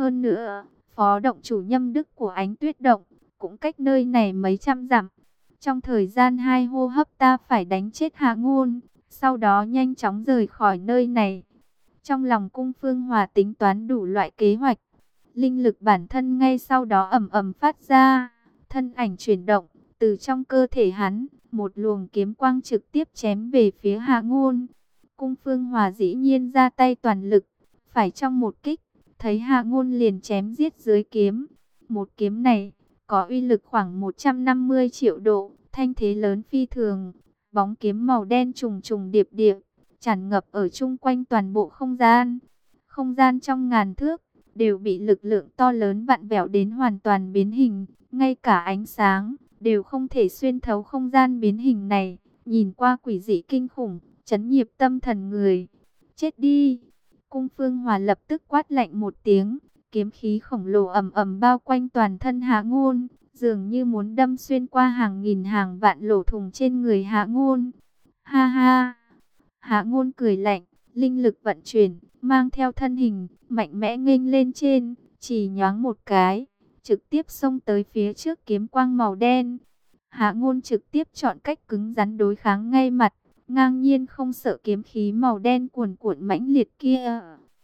Hơn nữa, phó động chủ Nhâm Đức của Ánh Tuyết Động cũng cách nơi này mấy trăm dặm. Trong thời gian 2 hô hấp ta phải đánh chết Hạ Ngôn, sau đó nhanh chóng rời khỏi nơi này. Trong lòng Cung Phương Hòa tính toán đủ loại kế hoạch. Linh lực bản thân ngay sau đó ầm ầm phát ra, thân ảnh chuyển động, từ trong cơ thể hắn, một luồng kiếm quang trực tiếp chém về phía Hạ Ngôn. Cung Phương Hòa dĩ nhiên ra tay toàn lực, phải trong một kích, thấy Hạ Ngôn liền chém giết dưới kiếm. Một kiếm này có uy lực khoảng 150 triệu độ, thanh thế lớn phi thường, bóng kiếm màu đen trùng trùng điệp điệp, tràn ngập ở chung quanh toàn bộ không gian. Không gian trong ngàn thước đều bị lực lượng to lớn vặn vẹo đến hoàn toàn biến hình, ngay cả ánh sáng đều không thể xuyên thấu không gian biến hình này, nhìn qua quỷ dị kinh khủng, chấn nhiếp tâm thần người. Chết đi! Cung Phương Hòa lập tức quát lạnh một tiếng, kiếm khí khổng lồ ầm ầm bao quanh toàn thân Hạ Ngôn, dường như muốn đâm xuyên qua hàng nghìn hàng vạn lỗ thủng trên người Hạ Ngôn. Ha ha! Hạ Ngôn cười lạnh, linh lực vận chuyển, mang theo thân hình, mạnh mẽ nghênh lên trên, chỉ nhoáng một cái, trực tiếp xông tới phía trước kiếm quang màu đen. Hạ Ngôn trực tiếp chọn cách cứng rắn đối kháng ngay mặt, ngang nhiên không sợ kiếm khí màu đen cuồn cuộn mãnh liệt kia.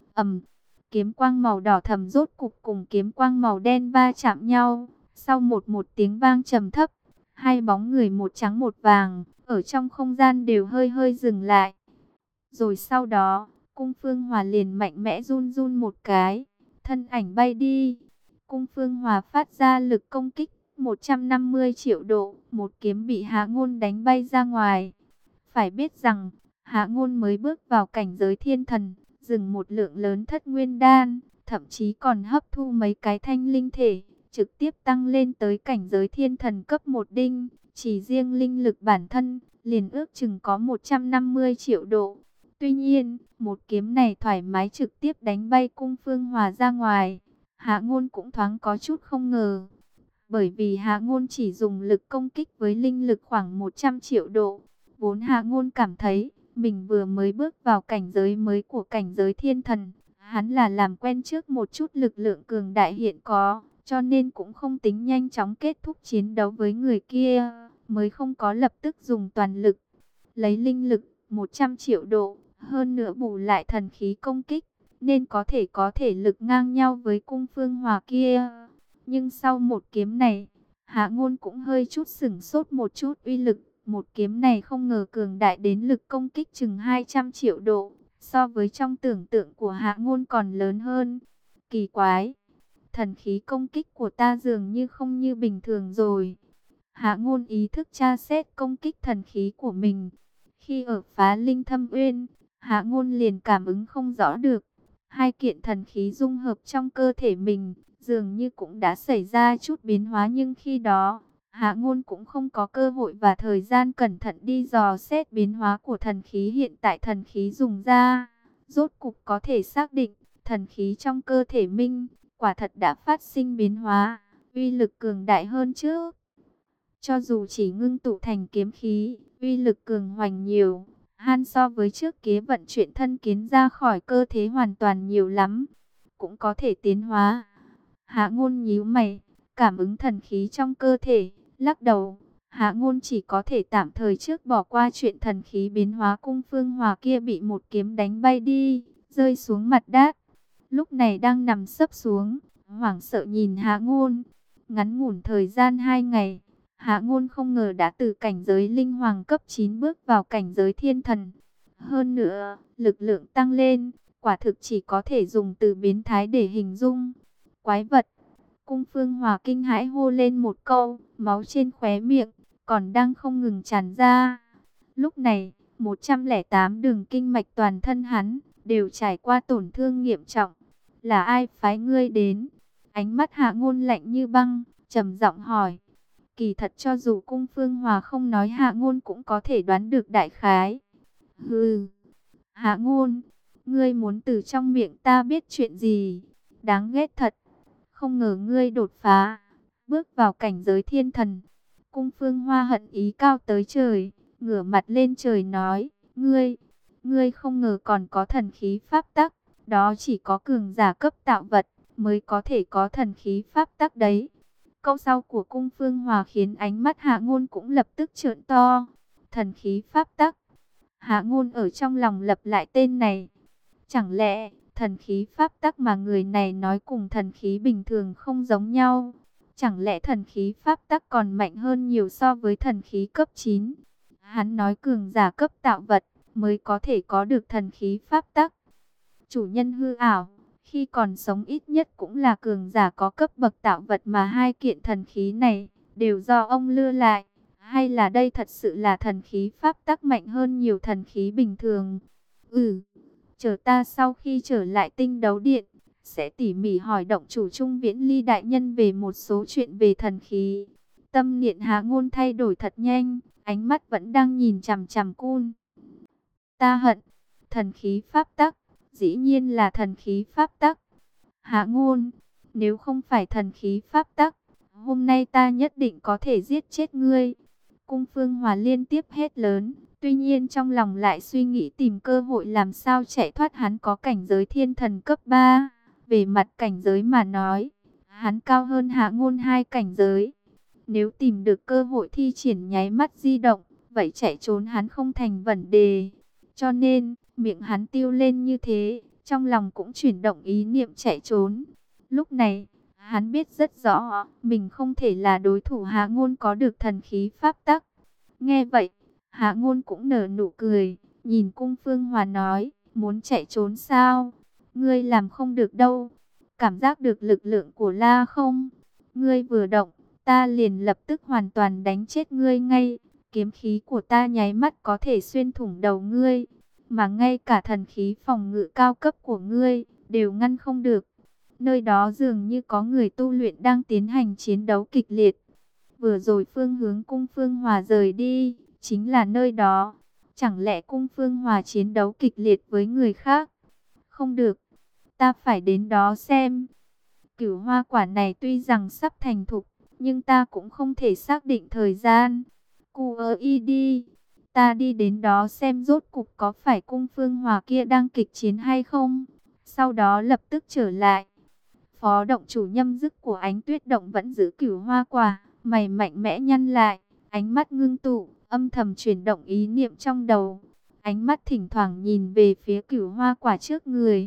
Kiếm quang màu đỏ thẫm rốt cục cùng kiếm quang màu đen va chạm nhau, sau một tiếng vang trầm thấp, hai bóng người một trắng một vàng, ở trong không gian đều hơi hơi dừng lại. Rồi sau đó, Cung Phương Hòa liền mạnh mẽ run run một cái, thân ảnh bay đi. Cung Phương Hòa phát ra lực công kích 150 triệu độ, một kiếm bị Hạ Ngôn đánh bay ra ngoài. Phải biết rằng, Hạ Ngôn mới bước vào cảnh giới thiên thần, dừng một lượng lớn thất nguyên đan, thậm chí còn hấp thu mấy cái thanh linh thể, trực tiếp tăng lên tới cảnh giới thiên thần cấp 1 đinh. Chỉ riêng linh lực bản thân, liền ước chừng có 150 triệu độ. Tuy nhiên, một kiếm này thoải mái trực tiếp đánh bay Cung Phương Hòa ra ngoài. Hạ Ngôn cũng thoáng có chút không ngờ. Bởi vì Hạ Ngôn chỉ dùng lực công kích với linh lực khoảng 100 triệu độ. Vốn Hạ Ngôn cảm thấy, mình vừa mới bước vào cảnh giới mới của cảnh giới thiên thần. Hắn là làm quen trước một chút lực lượng cường đại hiện có, cho nên cũng không tính nhanh chóng kết thúc chiến đấu với người kia, mới không có lập tức dùng toàn lực. Lấy linh lực 100 triệu độ, hơn nữa bù lại thần khí công kích, nên có thể lực ngang nhau với Cung Phương Hòa kia. Nhưng sau một kiếm này, Hạ Ngôn cũng hơi chút sửng sốt một chút. Uy lực một kiếm này không ngờ cường đại đến lực công kích chừng 200 triệu độ, so với trong tưởng tượng của Hạ Ngôn còn lớn hơn. Kỳ quái, thần khí công kích của ta dường như không như bình thường rồi. Hạ Ngôn ý thức tra xét công kích thần khí của mình. Khi ở Phá Linh Thâm Uyên, Hạ Ngôn liền cảm ứng không rõ được. Hai kiện thần khí dung hợp trong cơ thể mình, dường như cũng đã xảy ra chút biến hóa, nhưng khi đó, Hạ Ngôn cũng không có cơ hội và thời gian cẩn thận đi dò xét biến hóa của thần khí hiện tại thần khí dùng ra. Rốt cục có thể xác định, thần khí trong cơ thể mình, quả thật đã phát sinh biến hóa, uy lực cường đại hơn trước. Cho dù chỉ ngưng tụ thành kiếm khí, uy lực cường hoành nhiều, so với trước kia vận chuyển thân kiến ra khỏi cơ thể hoàn toàn nhiều lắm, cũng có thể tiến hóa. Hạ Ngôn nhíu mày, cảm ứng thần khí trong cơ thể, lắc đầu. Hạ Ngôn chỉ có thể tạm thời trước bỏ qua chuyện thần khí biến hóa. Cung Phương Hòa kia bị một kiếm đánh bay đi, rơi xuống mặt đất. Lúc này đang nằm sấp xuống, hoảng sợ nhìn Hạ Ngôn. Ngắn ngủn thời gian 2 ngày, Hạ Ngôn không ngờ đã từ cảnh giới linh hoàng cấp 9 bước vào cảnh giới thiên thần. Hơn nữa, lực lượng tăng lên, quả thực chỉ có thể dùng từ biến thái để hình dung. Quái vật! Cung Phương Hòa kinh hãi hô lên một câu, máu trên khóe miệng còn đang không ngừng tràn ra. Lúc này, 108 đường kinh mạch toàn thân hắn đều trải qua tổn thương nghiêm trọng. Là ai phái ngươi đến? Ánh mắt Hạ Ngôn lạnh như băng, trầm giọng hỏi. Kỳ thật cho dù Cung Phương Hòa không nói, Hạ Ngôn cũng có thể đoán được đại khái. Hừ, Hạ Ngôn, ngươi muốn từ trong miệng ta biết chuyện gì? Đáng ghét thật. Không ngờ ngươi đột phá, bước vào cảnh giới thiên thần. Cung Phương Hoa hận ý cao tới trời, ngửa mặt lên trời nói, ngươi không ngờ còn có thần khí pháp tắc, đó chỉ có cường giả cấp tạo vật, mới có thể có thần khí pháp tắc đấy. Câu sau của Cung Phương Hòa khiến ánh mắt Hạ Ngôn cũng lập tức trợn to. Thần khí pháp tắc. Hạ Ngôn ở trong lòng lặp lại tên này. Chẳng lẽ thần khí pháp tắc mà người này nói cùng thần khí bình thường không giống nhau? Chẳng lẽ thần khí pháp tắc còn mạnh hơn nhiều so với thần khí cấp 9? Hắn nói cường giả cấp tạo vật mới có thể có được thần khí pháp tắc. Chủ nhân hư ảo, khi còn sống ít nhất cũng là cường giả có cấp bậc tạo vật, mà hai kiện thần khí này đều do ông lừa lại. Hay là đây thật sự là thần khí pháp tắc mạnh hơn nhiều thần khí bình thường? Chờ ta sau khi trở lại Tinh Đấu Điện, sẽ tỉ mỉ hỏi động chủ Trung Viễn Ly đại nhân về một số chuyện về thần khí. Tâm niệm Hạ Ngôn thay đổi thật nhanh, ánh mắt vẫn đang nhìn chằm chằm Cun. Ta hận, thần khí pháp tắc, dĩ nhiên là thần khí pháp tắc. Hạ Ngôn, nếu không phải thần khí pháp tắc, hôm nay ta nhất định có thể giết chết ngươi. Cung Phương Hòa liên tiếp hét lớn, tuy nhiên trong lòng lại suy nghĩ tìm cơ hội làm sao chạy thoát. Hắn có cảnh giới thiên thần cấp 3, về mặt cảnh giới mà nói, hắn cao hơn Hạ Ngôn 2 cảnh giới. Nếu tìm được cơ hội thi triển nháy mắt di động, vậy chạy trốn hắn không thành vấn đề. Cho nên, miệng hắn tiêu lên như thế, trong lòng cũng chuyển động ý niệm chạy trốn. Lúc này, hắn biết rất rõ, mình không thể là đối thủ Hạ Ngôn có được thần khí pháp tắc. Nghe vậy, Hạ Ngôn cũng nở nụ cười, nhìn Cung Phương Hòa nói, muốn chạy trốn sao? Ngươi làm không được đâu. Cảm giác được lực lượng của La không? Ngươi vừa động, ta liền lập tức hoàn toàn đánh chết ngươi ngay. Kiếm khí của ta nháy mắt có thể xuyên thủng đầu ngươi, mà ngay cả thần khí phòng ngự cao cấp của ngươi đều ngăn không được. Nơi đó dường như có người tu luyện đang tiến hành chiến đấu kịch liệt. Vừa rồi phương hướng Cung Phương Hòa rời đi, chính là nơi đó. Chẳng lẽ Cung Phương Hòa chiến đấu kịch liệt với người khác? Không được, ta phải đến đó xem. Cửu hoa quả này tuy rằng sắp thành thục, nhưng ta cũng không thể xác định thời gian. Cu ơ y đi, ta đi đến đó xem rốt cục có phải Cung Phương Hòa kia đang kịch chiến hay không. Sau đó lập tức trở lại. Phó động chủ Nhâm Dứt của Ánh Tuyết Động vẫn giữ cửu hoa quả, mày mạnh mẽ nhăn lại, ánh mắt ngưng tụ, âm thầm chuyển động ý niệm trong đầu. Ánh mắt thỉnh thoảng nhìn về phía cửu hoa quả trước người.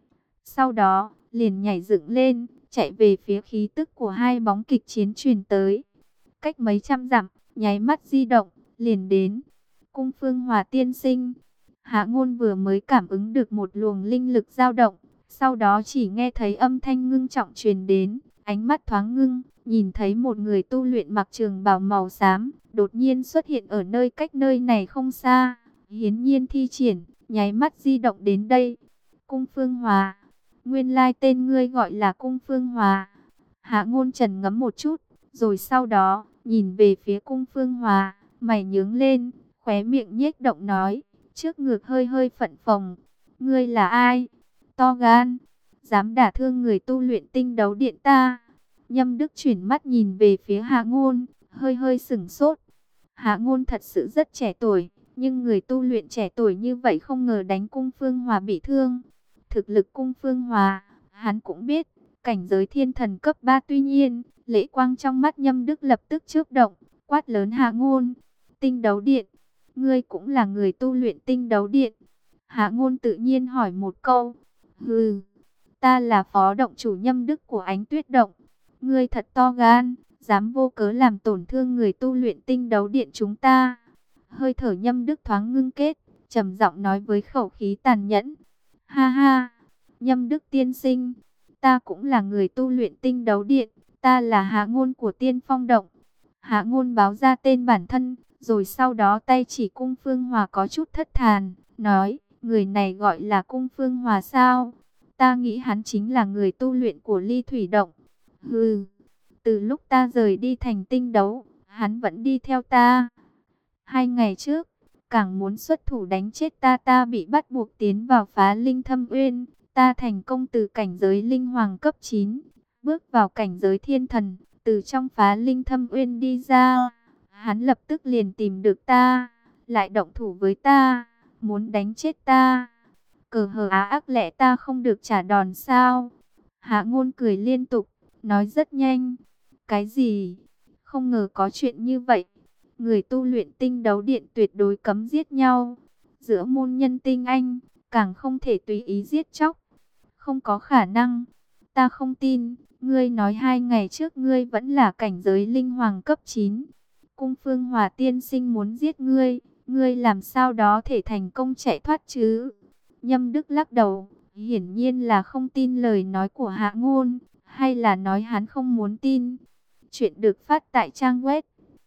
Sau đó, liền nhảy dựng lên, chạy về phía khí tức của hai bóng kịch chiến truyền tới. Cách mấy trăm dặm, nháy mắt di động, liền đến. Cung Phương Hòa tiên sinh. Hạ Ngôn vừa mới cảm ứng được một luồng linh lực dao động, sau đó chỉ nghe thấy âm thanh ngưng trọng truyền đến, ánh mắt thoáng ngưng, nhìn thấy một người tu luyện mặc trường bào màu xám, đột nhiên xuất hiện ở nơi cách nơi này không xa. Hiến nhiên thi triển, nháy mắt di động đến đây. Cung Phương Hòa, nguyên lai tên ngươi gọi là Cung Phương Hòa. Hạ Ngôn trần ngẫm một chút, rồi sau đó, nhìn về phía Cung Phương Hòa, mày nhướng lên, khóe miệng nhếch động nói, trước ngực hơi hơi phập phồng. Ngươi là ai? To gan, dám đả thương người tu luyện Tinh Đấu Điện ta. Nhâm Đức chuyển mắt nhìn về phía Hạ Ngôn, hơi hơi sửng sốt. Hạ Ngôn thật sự rất trẻ tuổi, nhưng người tu luyện trẻ tuổi như vậy không ngờ đánh Cung Phương Hòa bị thương. Thực lực Cung Phương Hòa, hắn cũng biết, cảnh giới thiên thần cấp 3, tuy nhiên, lệ quang trong mắt Nhâm Đức lập tức chớp động, quát lớn Hạ Ngôn, Tinh Đấu Điện, ngươi cũng là người tu luyện Tinh Đấu Điện? Hạ Ngôn tự nhiên hỏi một câu. Hừ, ta là phó động chủ Nhâm Đức của Ánh Tuyết Động. Ngươi thật to gan, dám vô cớ làm tổn thương người tu luyện Tinh Đấu Điện chúng ta. Hơi thở Nhâm Đức thoáng ngưng kết, trầm giọng nói với khẩu khí tàn nhẫn. Ha ha, Nhâm Đức tiên sinh, ta cũng là người tu luyện Tinh Đấu Điện, ta là Hạ Ngôn của Tiên Phong Động. Hạ Ngôn báo ra tên bản thân, rồi sau đó tay chỉ Cung Phương Hòa có chút thất thàn, nói, người này gọi là Cung Phương Hòa sao? Ta nghĩ hắn chính là người tu luyện của Ly Thủy Động. Hừ, từ lúc ta rời đi thành Tinh Đấu, hắn vẫn đi theo ta. 2 ngày trước, càng muốn xuất thủ đánh chết ta, ta bị bắt buộc tiến vào Phá Linh Thâm Uyên. Ta thành công từ cảnh giới Linh Hoàng cấp 9, bước vào cảnh giới Thiên Thần, từ trong Phá Linh Thâm Uyên đi ra. Hắn lập tức liền tìm được ta, lại động thủ với ta, muốn đánh chết ta. Cờ hờ á ác lẽ ta không được trả đòn sao? Hạ Ngôn cười liên tục, nói rất nhanh. Cái gì? Không ngờ có chuyện như vậy. Người tu luyện tinh đấu điện tuyệt đối cấm giết nhau. Giữa môn nhân tinh anh, càng không thể tùy ý giết chóc. Không có khả năng. Ta không tin. Ngươi nói 2 ngày trước ngươi vẫn là cảnh giới linh hoàng cấp 9. Cung Phương Hòa tiên sinh muốn giết ngươi. Ngươi làm sao đó thể thành công chạy thoát chứ? Nhâm Đức lắc đầu. Hiển nhiên là không tin lời nói của Hạ Ngôn. Hay là nói hắn không muốn tin. Chuyện được phát tại trang web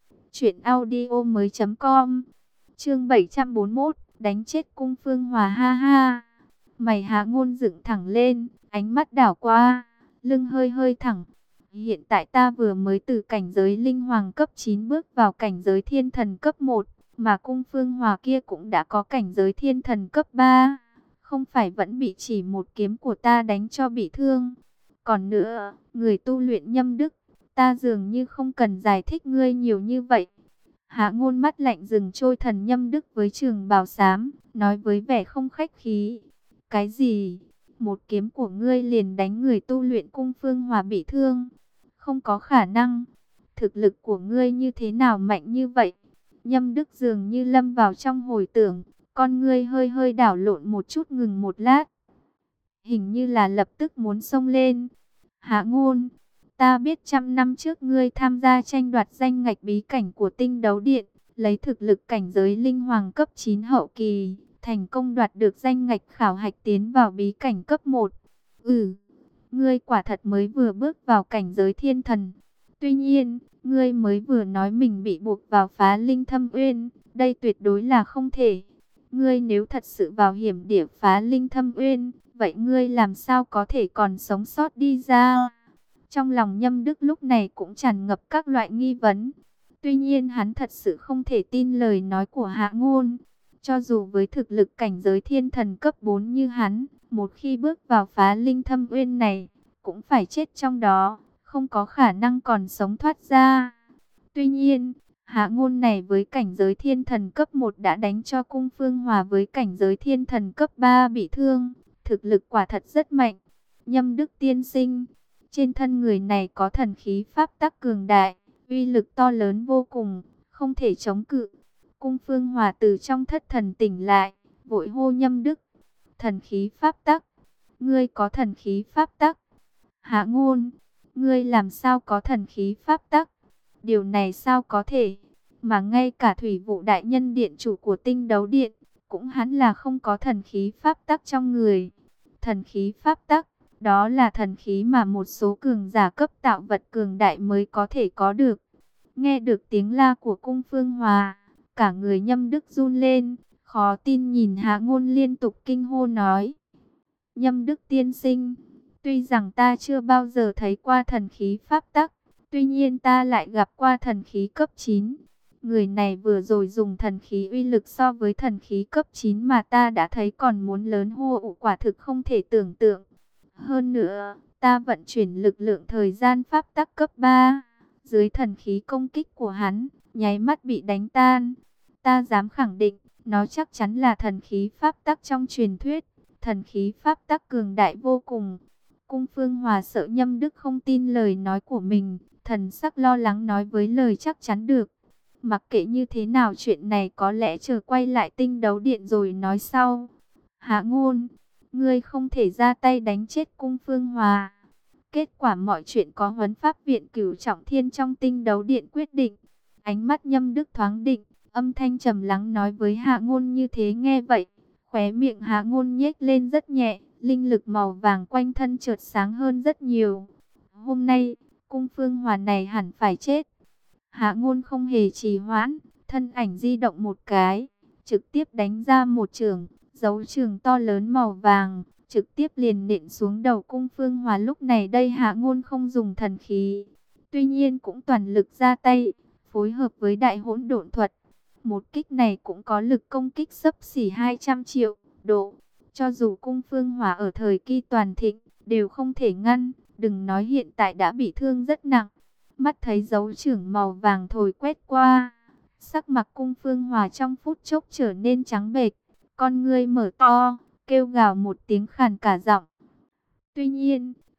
truyệnaudiomoi.com. Chương 741, đánh chết Cung Phương Hòa ha ha. Mày Hạ Ngôn dựng thẳng lên, ánh mắt đảo qua, lưng hơi hơi thẳng. Hiện tại ta vừa mới từ cảnh giới linh hoàng cấp 9 bước vào cảnh giới thiên thần cấp 1, mà Cung Phương Hòa kia cũng đã có cảnh giới thiên thần cấp 3. Không phải vẫn bị chỉ một kiếm của ta đánh cho bị thương. Còn nữa, người tu luyện Nhâm Đức, ta dường như không cần giải thích ngươi nhiều như vậy. Hạ Ngôn mắt lạnh dừng trôi thần Nhâm Đức với trường bào xám, nói với vẻ không khách khí. Cái gì? Một kiếm của ngươi liền đánh người tu luyện Cung Phương Hòa bị thương? Không có khả năng. Thực lực của ngươi như thế nào mạnh như vậy? Nhâm Đức dường như lâm vào trong hồi tưởng, con ngươi hơi hơi đảo lộn một chút, ngừng một lát. Hình như là lập tức muốn xông lên. Hạ Ngôn, ta biết 100 năm trước ngươi tham gia tranh đoạt danh ngạch bí cảnh của tinh đấu điện, lấy thực lực cảnh giới linh hoàng cấp 9 hậu kỳ, thành công đoạt được danh ngạch khảo hạch tiến vào bí cảnh cấp 1. Ngươi quả thật mới vừa bước vào cảnh giới thiên thần. Tuy nhiên, ngươi mới vừa nói mình bị buộc vào phá linh thâm uyên, đây tuyệt đối là không thể. Ngươi nếu thật sự vào hiểm địa phá linh thâm uyên, vậy ngươi làm sao có thể còn sống sót đi ra? Trong lòng Nhâm Đức lúc này cũng tràn ngập các loại nghi vấn. Tuy nhiên hắn thật sự không thể tin lời nói của Hạ Ngôn. Cho dù với thực lực cảnh giới thiên thần cấp 4 như hắn, một khi bước vào phá linh thâm uyên này, cũng phải chết trong đó, không có khả năng còn sống thoát ra. Tuy nhiên, Hạ Ngôn này với cảnh giới thiên thần cấp 1 đã đánh cho Cung Phương Hòa với cảnh giới thiên thần cấp 3 bị thương. Thực lực quả thật rất mạnh. Nhâm Đức tiên sinh, trên thân người này có thần khí pháp tắc cường đại, uy lực to lớn vô cùng, không thể chống cự. Cung Phương Hòa từ trong thất thần tỉnh lại, vội hô Nhâm Đức. Thần khí pháp tắc? Ngươi có thần khí pháp tắc? Hạ Ngôn, ngươi làm sao có thần khí pháp tắc? Điều này sao có thể? Mà ngay cả Thủy Vụ đại nhân điện chủ của Tinh Đấu Điện, cũng hắn là không có thần khí pháp tắc trong người. Thần khí pháp tắc, đó là thần khí mà một số cường giả cấp tạo vật cường đại mới có thể có được. Nghe được tiếng la của Cung Phương Hòa, cả người Nhâm Đức run lên, khó tin nhìn Hạ Ngôn liên tục kinh hô nói. Nhâm Đức tiên sinh, tuy rằng ta chưa bao giờ thấy qua thần khí pháp tắc, tuy nhiên ta lại gặp qua thần khí cấp 9. Người này vừa rồi dùng thần khí uy lực so với thần khí cấp 9 mà ta đã thấy còn muốn lớn hô, quả thực không thể tưởng tượng. Hơn nữa, ta vận chuyển lực lượng thời gian pháp tắc cấp 3. Dưới thần khí công kích của hắn, nháy mắt bị đánh tan. Ta dám khẳng định, nó chắc chắn là thần khí pháp tắc trong truyền thuyết. Thần khí pháp tắc cường đại vô cùng. Cung Phương Hòa sợ Nhâm Đức không tin lời nói của mình, thần sắc lo lắng nói với lời chắc chắn được. Mặc kệ như thế nào chuyện này có lẽ chờ quay lại Tinh Đấu Điện rồi nói sau. Hạ Ngôn, ngươi không thể ra tay đánh chết Cung Phương Hòa. Kết quả mọi chuyện có Huấn Pháp Viện Cửu Trọng Thiên trong Tinh Đấu Điện quyết định. Ánh mắt Nhâm Đức thoáng định, âm thanh trầm lắng nói với Hạ Ngôn như thế. Nghe vậy, khóe miệng Hạ Ngôn nhếch lên rất nhẹ, linh lực màu vàng quanh thân chợt sáng hơn rất nhiều. Hôm nay, Cung Phương Hòa này hẳn phải chết. Hạ Ngôn không hề trì hoãn, thân ảnh di động một cái, trực tiếp đánh ra một chưởng, dấu chưởng to lớn màu vàng, trực tiếp liền nện xuống đầu Cung Phương Hòa. Lúc này đây Hạ Ngôn không dùng thần khí, tuy nhiên cũng toàn lực ra tay, phối hợp với đại hỗn độn thuật. Một kích này cũng có lực công kích xấp xỉ 200 triệu độ. Cho dù Cung Phương Hòa ở thời kỳ toàn thịnh, đều không thể ngăn, đừng nói hiện tại đã bị thương rất nặng. Mắt thấy dấu chưởng màu vàng thổi quét qua, sắc mặt Cung Phương Hòa trong phút chốc trở nên trắng bệch, con ngươi mở to, kêu gào một tiếng khàn cả giọng. Tuy nhiên,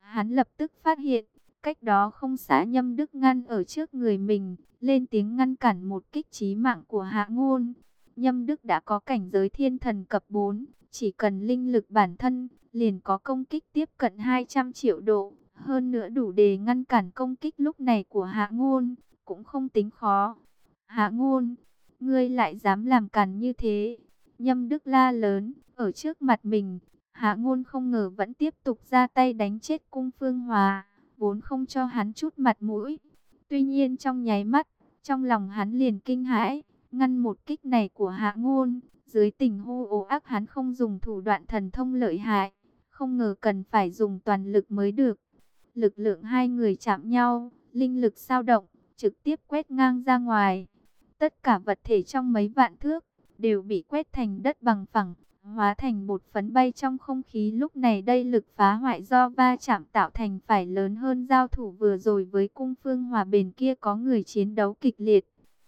Hắn lập tức phát hiện, cách đó không xa Nhâm Đức ngăn ở trước người mình, lên tiếng ngăn cản một kích chí mạng của Hạ Ngôn. Nhâm Đức đã có cảnh giới thiên thần cấp 4, chỉ cần linh lực bản thân, liền có công kích tiếp cận 200 triệu độ. Hơn nữa đủ để ngăn cản công kích lúc này của Hạ Ngôn, cũng không tính khó. Hạ Ngôn, ngươi lại dám làm càn như thế. Nhâm Đức la lớn, ở trước mặt mình. Hạ Ngôn không ngờ vẫn tiếp tục ra tay đánh chết Cung Phương Hòa, vốn không cho hắn chút mặt mũi. Tuy nhiên trong nháy mắt, trong lòng hắn liền kinh hãi, ngăn một kích này của Hạ Ngôn. Dưới tình hô ồ ác hắn không dùng thủ đoạn thần thông lợi hại, không ngờ cần phải dùng toàn lực mới được. Lực lượng hai người chạm nhau, linh lực dao động, trực tiếp quét ngang ra ngoài. Tất cả vật thể trong mấy vạn thước đều bị quét thành đất bằng phẳng, hóa thành bột phấn bay trong không khí. Lúc này đây lực phá hoại do va chạm tạo thành phải lớn hơn giao thủ vừa rồi với Cung Phương Hòa. Bên kia có người chiến đấu kịch liệt.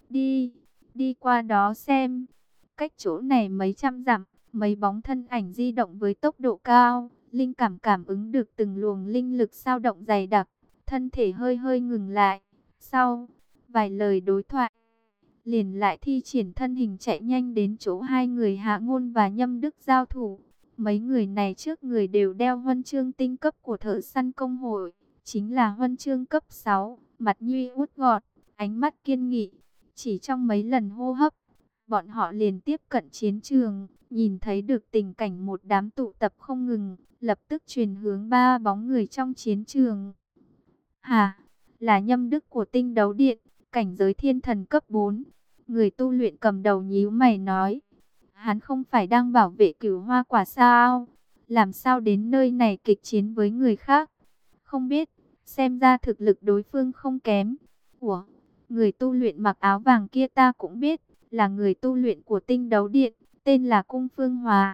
Đi qua đó xem. Cách chỗ này mấy trăm dặm, mấy bóng thân ảnh di động với tốc độ cao. Linh cảm cảm ứng được từng luồng linh lực dao động dày đặc, thân thể hơi hơi ngừng lại. Sau vài lời đối thoại, liền lại thi triển thân hình chạy nhanh đến chỗ hai người Hạ Ngôn và Nhâm Đức giao thủ. Mấy người này trước người đều đeo huân chương tinh cấp của Thợ Săn Công hội, chính là huân chương cấp 6, mặt như út gọt, ánh mắt kiên nghị. Chỉ trong mấy lần hô hấp, bọn họ liền tiếp cận chiến trường, nhìn thấy được tình cảnh một đám tụ tập không ngừng, lập tức truyền hướng ba bóng người trong chiến trường. Là Nhâm Đức của Tinh Đấu Điện, cảnh giới thiên thần cấp 4. Người tu luyện cầm đầu nhíu mày nói, hắn không phải đang bảo vệ Cửu Hoa Quả sao? Làm sao đến nơi này kịch chiến với người khác? Không biết, xem ra thực lực đối phương không kém. Ủa, người tu luyện mặc áo vàng kia ta cũng biết, là người tu luyện của Tinh Đấu Điện, tên là Cung Phương Hòa.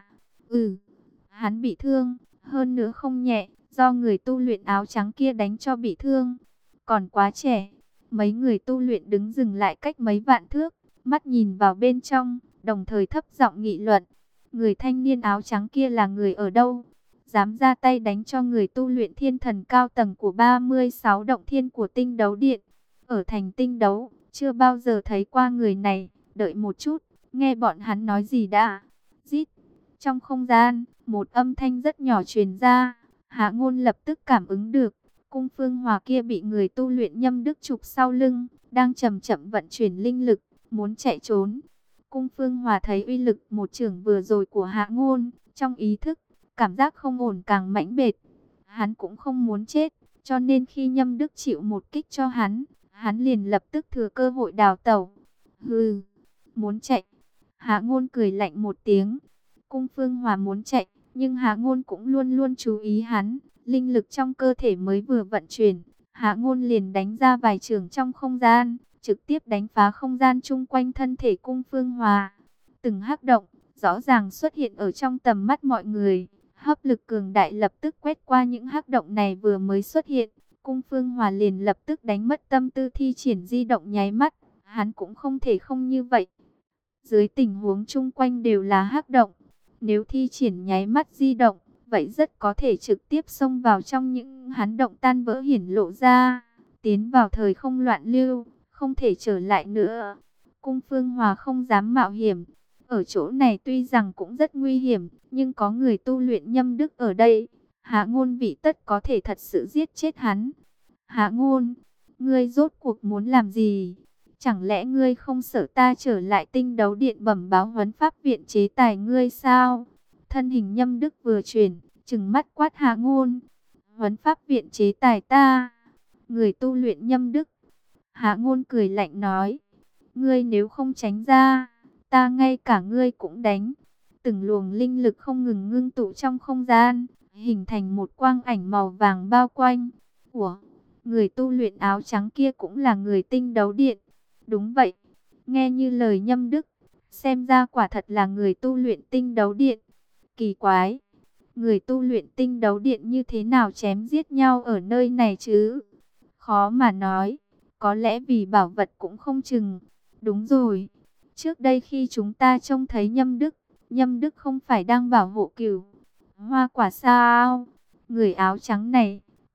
Hắn bị thương, hơn nữa không nhẹ, do người tu luyện áo trắng kia đánh cho bị thương. Còn quá trẻ. Mấy người tu luyện đứng dừng lại cách mấy vạn thước, mắt nhìn vào bên trong, đồng thời thấp giọng nghị luận. Người thanh niên áo trắng kia là người ở đâu? Dám ra tay đánh cho người tu luyện thiên thần cao tầng của 36 động thiên của Tinh Đấu Điện. Ở thành Tinh Đấu, chưa bao giờ thấy qua người này. Đợi một chút, nghe bọn hắn nói gì đã. Rít. Trong không gian, một âm thanh rất nhỏ truyền ra. Hạ Ngôn lập tức cảm ứng được. Cung Phương Hòa kia bị người tu luyện Nhâm Đức chụp sau lưng, đang chậm chậm vận chuyển linh lực, muốn chạy trốn. Cung Phương Hòa thấy uy lực một chưởng vừa rồi của Hạ Ngôn, trong ý thức, cảm giác không ổn càng mãnh bệt. Hắn cũng không muốn chết, cho nên khi Nhâm Đức chịu một kích cho hắn liền lập tức thừa cơ hội đào tẩu. Hừ, muốn chạy. Hạ Ngôn cười lạnh một tiếng. Cung Phương Hòa muốn chạy, nhưng Hạ Ngôn cũng luôn luôn chú ý hắn. Linh lực trong cơ thể mới vừa vận chuyển, Hạ Ngôn liền đánh ra vài chưởng trong không gian, trực tiếp đánh phá không gian chung quanh thân thể Cung Phương Hòa. Từng hắc động, rõ ràng xuất hiện ở trong tầm mắt mọi người. Hấp lực cường đại lập tức quét qua những hắc động này vừa mới xuất hiện. Cung Phương Hòa liền lập tức đánh mất tâm tư thi triển di động nháy mắt. Hắn cũng không thể không như vậy. Dưới tình huống chung quanh đều là hắc động, nếu thi triển nháy mắt di động, vậy rất có thể trực tiếp xông vào trong những hán động tan vỡ hiển lộ ra, tiến vào thời không loạn lưu, không thể trở lại nữa. Cung Phương Hòa không dám mạo hiểm. Ở chỗ này tuy rằng cũng rất nguy hiểm, nhưng có người tu luyện Nhâm Đức ở đây, Hạ Ngôn vị tất có thể thật sự giết chết hắn. Hạ Ngôn, ngươi rốt cuộc muốn làm gì? Chẳng lẽ ngươi không sợ ta trở lại Tinh Đấu Điện bẩm báo huấn pháp viện chế tài ngươi sao? Thân hình Nhâm Đức vừa chuyển, trừng mắt quát Hạ Ngôn. Huấn pháp viện chế tài ta? Người tu luyện Nhâm Đức. Hạ Ngôn cười lạnh nói. Ngươi nếu không tránh ra, ta ngay cả ngươi cũng đánh. Từng luồng linh lực không ngừng ngưng tụ trong không gian, hình thành một quang ảnh màu vàng bao quanh. Ủa, người tu luyện áo trắng kia cũng là người Tinh Đấu Điện. Đúng vậy, nghe như lời Nhâm Đức, xem ra quả thật là người tu luyện Tinh Đấu Điện. Kỳ quái, người tu luyện Tinh Đấu Điện như thế nào chém giết nhau ở nơi này chứ? Khó mà nói, có lẽ vì bảo vật cũng không chừng. Đúng rồi, trước đây khi chúng ta trông thấy Nhâm Đức không phải đang bảo hộ Cửu Hoa Quả sao? Người áo trắng này,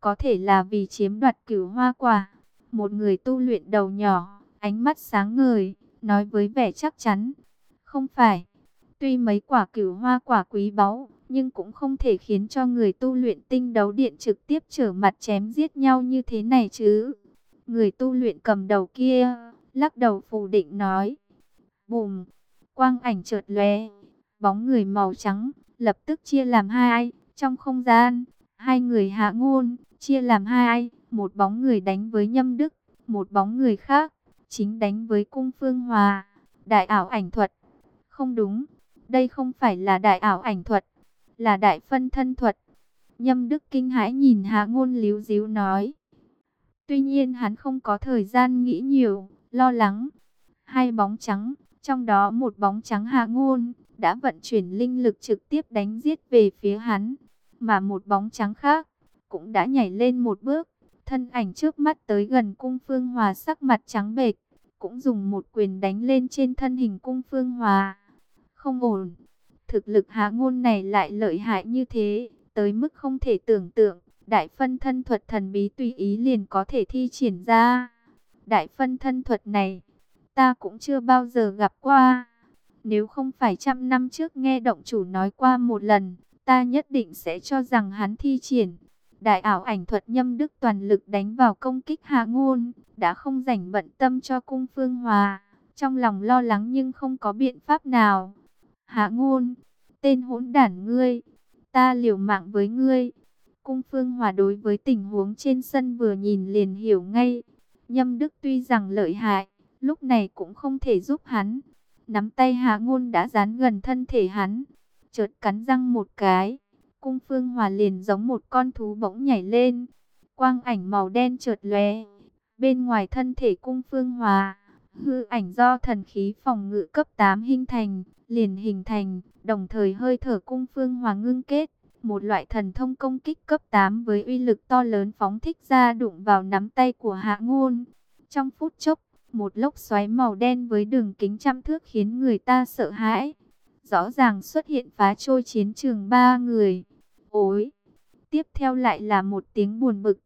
có thể là vì chiếm đoạt Cửu Hoa Quả. Một người tu luyện đầu nhỏ, ánh mắt sáng ngời, nói với vẻ chắc chắn. Không phải, tuy mấy quả Cửu Hoa Quả quý báu, nhưng cũng không thể khiến cho người tu luyện Tinh Đấu Điện trực tiếp trở mặt chém giết nhau như thế này chứ. Người tu luyện cầm đầu kia lắc đầu phủ định nói. Bùm, quang ảnh chợt lóe, bóng người màu trắng lập tức chia làm hai. Trong không gian, hai người Hạ Ngôn chia làm hai, một bóng người đánh với Nhâm Đức, một bóng người khác chính đánh với Cung Phương Hòa. Đại ảo ảnh thuật. Không đúng, đây không phải là đại ảo ảnh thuật, là đại phân thân thuật. Nhâm Đức kinh hãi nhìn Hạ Ngôn líu díu nói. Tuy nhiên hắn không có thời gian nghĩ nhiều, lo lắng. Hai bóng trắng, trong đó một bóng trắng Hạ Ngôn, đã vận chuyển linh lực trực tiếp đánh giết về phía hắn. Mà một bóng trắng khác, cũng đã nhảy lên một bước. Thân ảnh trước mắt tới gần Cung Phương Hòa sắc mặt trắng bệch, cũng dùng một quyền đánh lên trên thân hình Cung Phương Hòa. Không ổn, thực lực Hạ Ngôn này lại lợi hại như thế, tới mức không thể tưởng tượng. Đại phân thân thuật thần bí tùy ý liền có thể thi triển ra. Đại phân thân thuật này, ta cũng chưa bao giờ gặp qua. Nếu không phải 100 năm trước nghe động chủ nói qua một lần, ta nhất định sẽ cho rằng hắn thi triển. Đại ảo ảnh thuật Nhâm Đức toàn lực đánh vào công kích Hạ Ngôn, đã không rảnh bận tâm cho Cung Phương Hòa. Trong lòng lo lắng nhưng không có biện pháp nào. Hạ Ngôn, tên hỗn đản ngươi, ta liều mạng với ngươi. Cung Phương Hòa đối với tình huống trên sân vừa nhìn liền hiểu ngay. Nhâm Đức tuy rằng lợi hại, lúc này cũng không thể giúp hắn. Nắm tay Hạ Ngôn đã dán gần thân thể hắn, chợt cắn răng một cái. Cung Phương Hòa liền giống một con thú bỗng nhảy lên. Quang ảnh màu đen chợt lóe. Bên ngoài thân thể Cung Phương Hòa, hư ảnh do thần khí phòng ngự cấp 8 liền hình thành, đồng thời hơi thở Cung Phương Hòa ngưng kết. Một loại thần thông công kích cấp 8 với uy lực to lớn phóng thích ra đụng vào nắm tay của Hạ Ngôn. Trong phút chốc, một lốc xoáy màu đen với đường kính 100 thước khiến người ta sợ hãi. Rõ ràng xuất hiện phá trôi chiến trường 3 người. Ối! Tiếp theo lại là một tiếng buồn bực.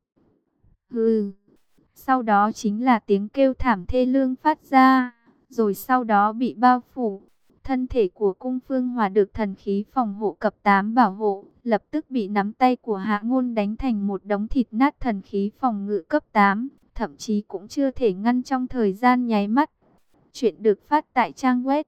Hừ! Sau đó chính là tiếng kêu thảm thê lương phát ra. Rồi sau đó bị bao phủ. Thân thể của Cung Phương Hòa được thần khí phòng hộ cấp 8 bảo hộ, lập tức bị nắm tay của Hạ Ngôn đánh thành một đống thịt nát. Thần khí phòng ngự cấp 8, thậm chí cũng chưa thể ngăn trong thời gian nháy mắt. Chuyện được phát tại trang web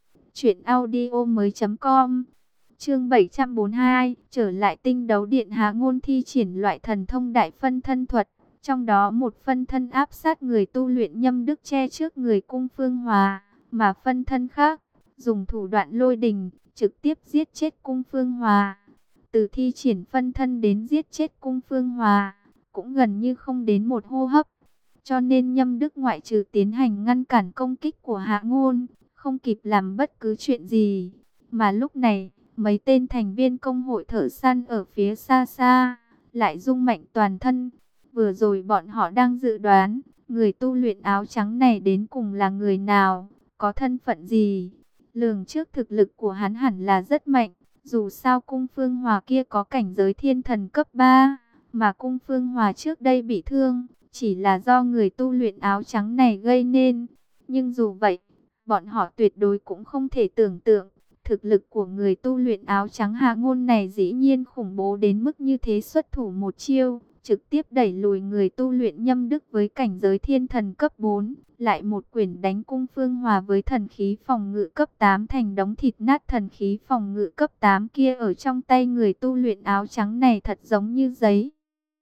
truyệnaudiomoi.com. Chương 742, trở lại Tinh Đấu Điện. Hạ Ngôn thi triển loại thần thông đại phân thân thuật, trong đó một phân thân áp sát người tu luyện Nhâm Đức che trước người Cung Phương Hòa, mà phân thân khác dùng thủ đoạn lôi đình, trực tiếp giết chết Cung Phương Hòa. Từ thi triển phân thân đến giết chết Cung Phương Hòa, cũng gần như không đến một hô hấp. Cho nên Nhâm Đức ngoại trừ tiến hành ngăn cản công kích của Hạ Ngôn, không kịp làm bất cứ chuyện gì. Mà lúc này, mấy tên thành viên công hội thợ săn ở phía xa xa, lại rung mạnh toàn thân. Vừa rồi bọn họ đang dự đoán, người tu luyện áo trắng này đến cùng là người nào, có thân phận gì. Lường trước thực lực của hắn hẳn là rất mạnh, dù sao Cung Phương Hòa kia có cảnh giới thiên thần cấp 3, mà Cung Phương Hòa trước đây bị thương, chỉ là do người tu luyện áo trắng này gây nên. Nhưng dù vậy, bọn họ tuyệt đối cũng không thể tưởng tượng, thực lực của người tu luyện áo trắng Hạ Ngôn này dĩ nhiên khủng bố đến mức như thế, xuất thủ một chiêu, trực tiếp đẩy lùi người tu luyện Nhâm Đức với cảnh giới thiên thần cấp 4, lại một quyền đánh Cung Phương Hòa với thần khí phòng ngự cấp 8 thành đống thịt nát. Thần khí phòng ngự cấp 8 kia ở trong tay người tu luyện áo trắng này thật giống như giấy.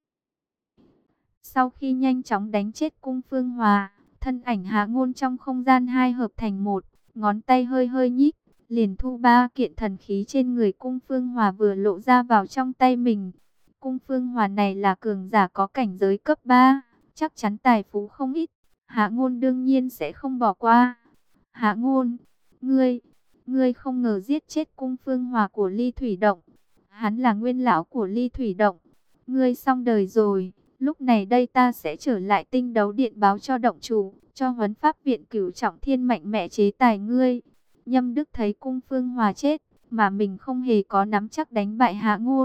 Sau khi nhanh chóng đánh chết Cung Phương Hòa, thân ảnh Hạ Ngôn trong không gian hai hợp thành một, ngón tay hơi hơi nhích, liền thu 3 kiện thần khí trên người Cung Phương Hòa vừa lộ ra vào trong tay mình. Cung Phương Hòa này là cường giả có cảnh giới cấp 3, chắc chắn tài phú không ít. Hạ Ngôn đương nhiên sẽ không bỏ qua. Hạ Ngôn, ngươi không ngờ giết chết Cung Phương Hòa của Ly Thủy Động. Hắn là nguyên lão của Ly Thủy Động. Ngươi xong đời rồi. Lúc này đây ta sẽ trở lại Tinh Đấu Điện báo cho động chủ, cho Huấn Pháp Viện Cửu Trọng Thiên mạnh mẽ chế tài ngươi. Nhâm Đức thấy Cung Phương Hòa chết, mà mình không hề có nắm chắc đánh bại Hạ Ngôn,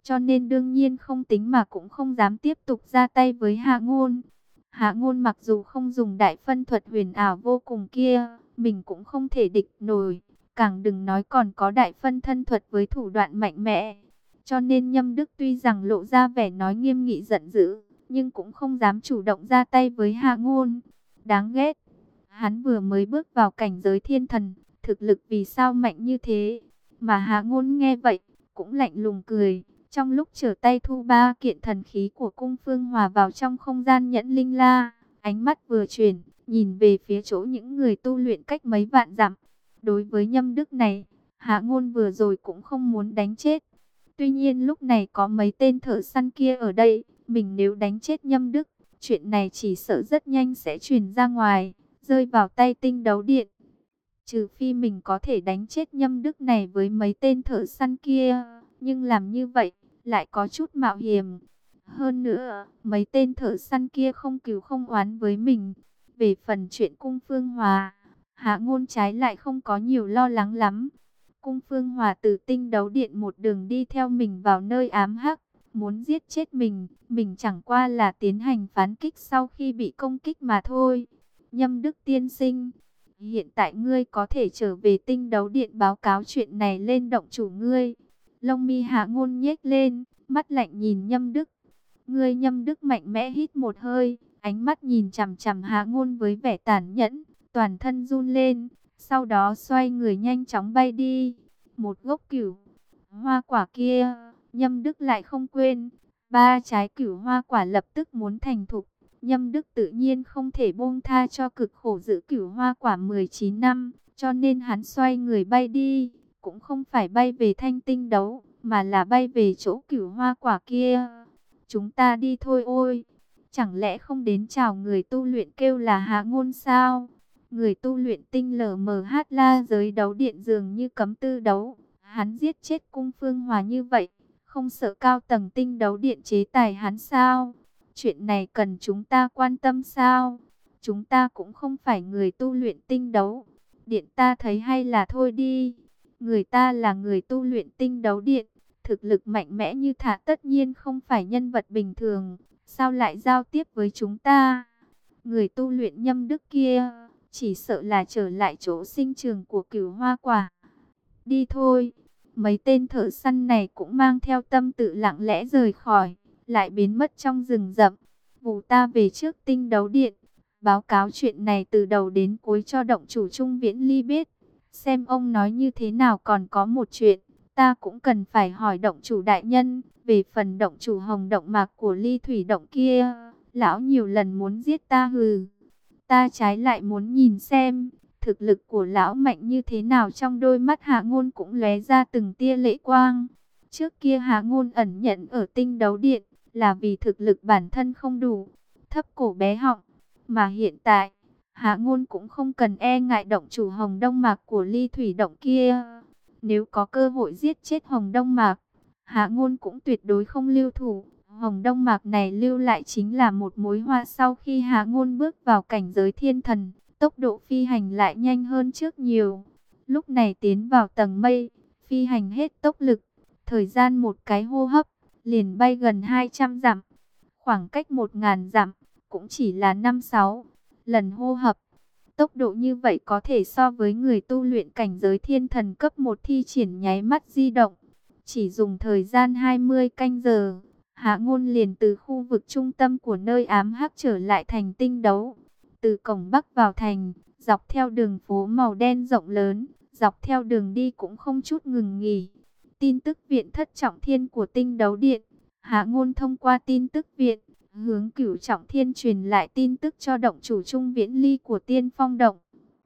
cho nên đương nhiên không tính mà cũng không dám tiếp tục ra tay với Hạ Ngôn. Hạ Ngôn mặc dù không dùng đại phân thuật huyền ảo vô cùng kia, mình cũng không thể địch nổi, càng đừng nói còn có đại phân thân thuật với thủ đoạn mạnh mẽ. Cho nên Nhâm Đức tuy rằng lộ ra vẻ nói nghiêm nghị giận dữ, nhưng cũng không dám chủ động ra tay với Hạ Ngôn. Đáng ghét, hắn vừa mới bước vào cảnh giới thiên thần, thực lực vì sao mạnh như thế? Mà Hạ Ngôn nghe vậy, cũng lạnh lùng cười. Trong lúc trở tay thu 3 kiện thần khí của cung Phương Hòa vào trong không gian nhẫn linh la, ánh mắt vừa chuyển, nhìn về phía chỗ những người tu luyện cách mấy vạn dặm. Đối với Nhâm Đức này, Hạ Ngôn vừa rồi cũng không muốn đánh chết. Tuy nhiên lúc này có mấy tên thợ săn kia ở đây, mình nếu đánh chết Nhâm Đức, chuyện này chỉ sợ rất nhanh sẽ truyền ra ngoài, rơi vào tay Tinh Đấu Điện. Trừ phi mình có thể đánh chết Nhâm Đức này với mấy tên thợ săn kia, nhưng làm như vậy lại có chút mạo hiểm. Hơn nữa, mấy tên thợ săn kia không cừu không oán với mình. Về phần chuyện cung Phương Hòa, Hạ Ngôn trái lại không có nhiều lo lắng lắm. Cung Phương Hòa từ Tinh Đấu Điện một đường đi theo mình vào nơi ám hắc, muốn giết chết mình chẳng qua là tiến hành phán kích sau khi bị công kích mà thôi. Nhâm Đức tiên sinh, hiện tại ngươi có thể trở về Tinh Đấu Điện báo cáo chuyện này lên động chủ ngươi. Lông mi Hạ Ngôn nhếch lên, mắt lạnh nhìn Nhâm Đức. Ngươi Nhâm Đức mạnh mẽ hít một hơi, ánh mắt nhìn chằm chằm Hạ Ngôn với vẻ tàn nhẫn, toàn thân run lên, sau đó xoay người nhanh chóng bay đi. Một gốc cửu hoa quả kia, Nhâm Đức lại không quên, 3 trái cửu hoa quả lập tức muốn thành thục. Nhâm Đức tự nhiên không thể buông tha cho cực khổ giữ cửu hoa quả 19 năm, cho nên hắn xoay người bay đi, cũng không phải bay về Thanh Tinh Đấu, mà là bay về chỗ cửu hoa quả kia. Chúng ta đi thôi ôi, chẳng lẽ không đến chào người tu luyện kêu là Hạ Ngôn sao? Người tu luyện Tinh LMH La giới đấu điện dường như cấm tư đấu, hắn giết chết cung Phương Hòa như vậy, không sợ cao tầng Tinh Đấu Điện chế tài hắn sao? Chuyện này cần chúng ta quan tâm sao? Chúng ta cũng không phải người tu luyện Tinh Đấu Điện, ta thấy hay là thôi đi. Người ta là người tu luyện Tinh Đấu Điện, thực lực mạnh mẽ như Thả tất nhiên không phải nhân vật bình thường, sao lại giao tiếp với chúng ta? Người tu luyện Nhâm Đức kia, chỉ sợ là trở lại chỗ sinh trường của cửu hoa quả. Đi thôi. Mấy tên thợ săn này cũng mang theo tâm tự lặng lẽ rời khỏi, lại biến mất trong rừng rậm. Vụ ta về trước Tinh Đấu Điện, báo cáo chuyện này từ đầu đến cuối cho động chủ Trung Viễn Ly biết. Xem ông nói như thế nào. Còn có một chuyện, ta cũng cần phải hỏi động chủ đại nhân, về phần động chủ Hồng Động Mạc của Ly Thủy Động kia, lão nhiều lần muốn giết ta hừ. Ta trái lại muốn nhìn xem, thực lực của lão mạnh như thế nào. Trong đôi mắt Hạ Ngôn cũng lóe ra từng tia lệ quang. Trước kia Hạ Ngôn ẩn nhận ở Tinh Đấu Điện, là vì thực lực bản thân không đủ, thấp cổ bé họng. Mà hiện tại, Hạ Ngôn cũng không cần e ngại động chủ Hồng Đông Mạc của Ly Thủy Động kia. Nếu có cơ hội giết chết Hồng Đông Mạc, Hạ Ngôn cũng tuyệt đối không lưu thủ. Hồng Đông Mạc này lưu lại chính là một mối họa. Sau khi Hạ Ngôn bước vào cảnh giới thiên thần, tốc độ phi hành lại nhanh hơn trước nhiều. Lúc này tiến vào tầng mây, phi hành hết tốc lực, thời gian một cái hô hấp, liền bay gần 200 dặm. Khoảng cách 1000 dặm, cũng chỉ là 5-6 lần hô hấp. Tốc độ như vậy có thể so với người tu luyện cảnh giới thiên thần cấp 1 thi triển nháy mắt di động. Chỉ dùng thời gian 20 canh giờ, Hạ Ngôn liền từ khu vực trung tâm của nơi ám hắc trở lại thành Tinh Đấu. Từ cổng Bắc vào thành, dọc theo đường phố màu đen rộng lớn, dọc theo đường đi cũng không chút ngừng nghỉ. Tin tức viện thất trọng thiên của Tinh Đấu Điện, Hạ Ngôn thông qua tin tức viện, hướng Cửu Trọng Thiên truyền lại tin tức cho động chủ Trung Viễn Ly của Tiên Phong Động.